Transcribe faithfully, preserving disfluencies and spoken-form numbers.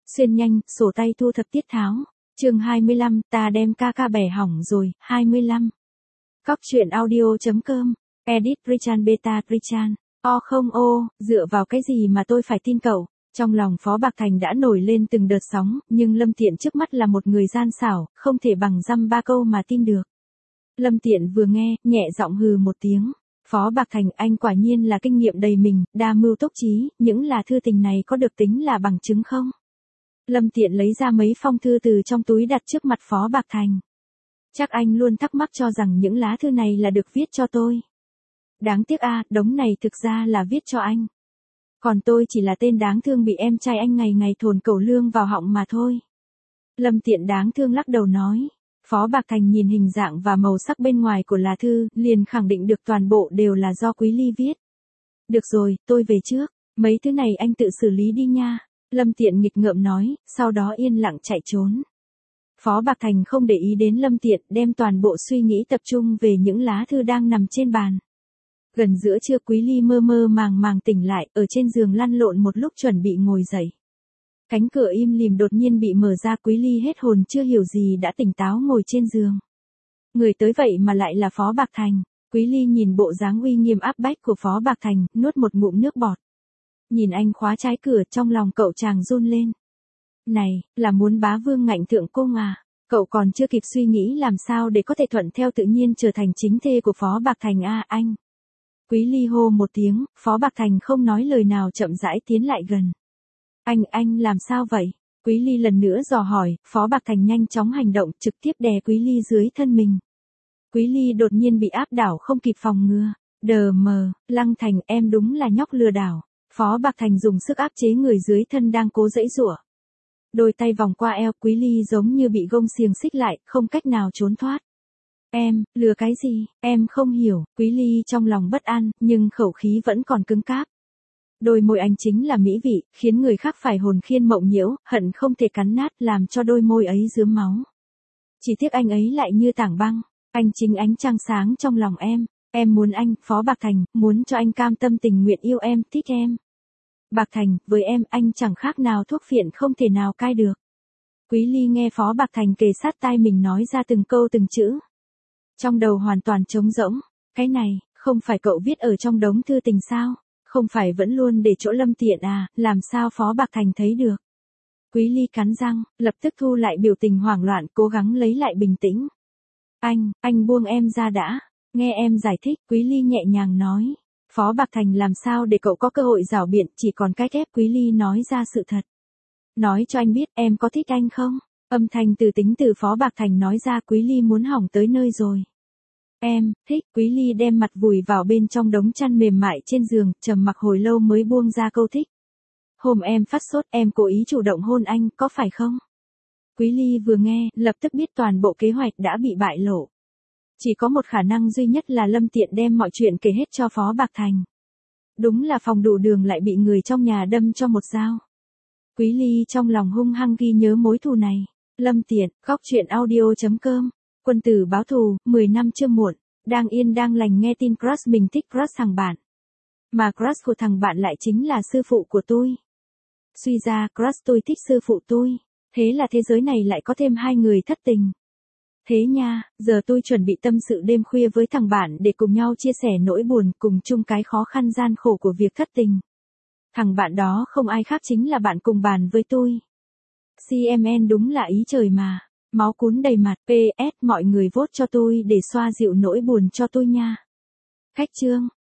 Xuyên nhanh, sổ tay thu thập tiết tháo. Chương hai mươi lăm, ta đem ca ca bẻ hỏng rồi. hai mươi lăm. Cóc truyện audio.com. Edit Richard Beta Richard. O không ô, dựa vào cái gì mà tôi phải tin cậu? Trong lòng Phó Bạc Thành đã nổi lên từng đợt sóng, nhưng Lâm Tiện trước mắt là một người gian xảo, không thể bằng dăm ba câu mà tin được. Lâm Tiện vừa nghe, nhẹ giọng hừ một tiếng. Phó Bạc Thành, anh quả nhiên là kinh nghiệm đầy mình, đa mưu túc trí, những là thư tình này có được tính là bằng chứng không? Lâm Tiện lấy ra mấy phong thư từ trong túi đặt trước mặt Phó Bạc Thành. Chắc anh luôn thắc mắc cho rằng những lá thư này là được viết cho tôi. Đáng tiếc a, đống này thực ra là viết cho anh. Còn tôi chỉ là tên đáng thương bị em trai anh ngày ngày thồn cẩu lương vào họng mà thôi. Lâm Tiện đáng thương lắc đầu nói. Phó Bạc Thành nhìn hình dạng và màu sắc bên ngoài của lá thư, liền khẳng định được toàn bộ đều là do Quý Ly viết. Được rồi, tôi về trước, mấy thứ này anh tự xử lý đi nha. Lâm Tiện nghịch ngợm nói, sau đó yên lặng chạy trốn. Phó Bạc Thành không để ý đến Lâm Tiện, đem toàn bộ suy nghĩ tập trung về những lá thư đang nằm trên bàn. Gần giữa trưa Quý Ly mơ mơ màng màng tỉnh lại, ở trên giường lăn lộn một lúc chuẩn bị ngồi dậy. Cánh cửa im lìm đột nhiên bị mở ra, Quý Ly hết hồn chưa hiểu gì đã tỉnh táo ngồi trên giường. Người tới vậy mà lại là Phó Bạc Thành. Quý Ly nhìn bộ dáng uy nghiêm áp bách của Phó Bạc Thành, nuốt một ngụm nước bọt. Nhìn anh khóa trái cửa, trong lòng cậu chàng run lên. Này, là muốn bá vương ngạnh thượng cung à? Cậu còn chưa kịp suy nghĩ làm sao để có thể thuận theo tự nhiên trở thành chính thê của Phó Bạc Thành a à, anh. Quý Ly hô một tiếng, Phó Bạc Thành không nói lời nào chậm rãi tiến lại gần. Anh, anh làm sao vậy? Quý Ly lần nữa dò hỏi, Phó Bạc Thành nhanh chóng hành động, trực tiếp đè Quý Ly dưới thân mình. Quý Ly đột nhiên bị áp đảo không kịp phòng ngừa. Đờ mờ, Lăng Thành, em đúng là nhóc lừa đảo. Phó Bạc Thành dùng sức áp chế người dưới thân đang cố giãy giụa. Đôi tay vòng qua eo, Quý Ly giống như bị gông xiềng xích lại, không cách nào trốn thoát. Em, lừa cái gì, em không hiểu. Quý Ly trong lòng bất an, nhưng khẩu khí vẫn còn cứng cáp. Đôi môi anh chính là mỹ vị, khiến người khác phải hồn khiên mộng nhiễu, hận không thể cắn nát, làm cho đôi môi ấy rướm máu. Chỉ tiếc anh ấy lại như tảng băng, anh chính ánh trăng sáng trong lòng em. Em muốn anh, Phó Bạc Thành, muốn cho anh cam tâm tình nguyện yêu em, thích em. Bạc Thành, với em, anh chẳng khác nào thuốc phiện không thể nào cai được. Quý Ly nghe Phó Bạc Thành kề sát tai mình nói ra từng câu từng chữ. Trong đầu hoàn toàn trống rỗng. Cái này, không phải cậu viết ở trong đống thư tình sao? Không phải vẫn luôn để chỗ Lâm Tiện à, làm sao Phó Bạc Thành thấy được? Quý Ly cắn răng, lập tức thu lại biểu tình hoảng loạn, cố gắng lấy lại bình tĩnh. Anh, anh buông em ra đã. Nghe em giải thích, Quý Ly nhẹ nhàng nói. Phó Bạc Thành làm sao để cậu có cơ hội giảo biện, chỉ còn cách ép Quý Ly nói ra sự thật. Nói cho anh biết, em có thích anh không? Âm thanh từ tính từ Phó Bạc Thành nói ra, Quý Ly muốn hỏng tới nơi rồi. Em, thích. Quý Ly đem mặt vùi vào bên trong đống chăn mềm mại trên giường, trầm mặc hồi lâu mới buông ra câu thích. Hôm em phát sốt, em cố ý chủ động hôn anh, có phải không? Quý Ly vừa nghe, lập tức biết toàn bộ kế hoạch đã bị bại lộ. Chỉ có một khả năng duy nhất là Lâm Tiện đem mọi chuyện kể hết cho Phó Bạc Thành. Đúng là phòng đủ đường lại bị người trong nhà đâm cho một dao. Quý Ly trong lòng hung hăng ghi nhớ mối thù này. Lâm Tiện, Cóc truyện audio.com. Quân tử báo thù, mười năm chưa muộn. Đang yên đang lành nghe tin crush mình thích crush thằng bạn. Mà crush của thằng bạn lại chính là sư phụ của tôi. Suy ra crush tôi thích sư phụ tôi. Thế là thế giới này lại có thêm hai người thất tình. Thế nha, giờ tôi chuẩn bị tâm sự đêm khuya với thằng bạn để cùng nhau chia sẻ nỗi buồn, cùng chung cái khó khăn gian khổ của việc thất tình. Thằng bạn đó không ai khác chính là bạn cùng bàn với tôi. xê em en đúng là ý trời mà. Máu cún đầy mặt. pê ét mọi người vote cho tôi để xoa dịu nỗi buồn cho tôi nha. Cách chương.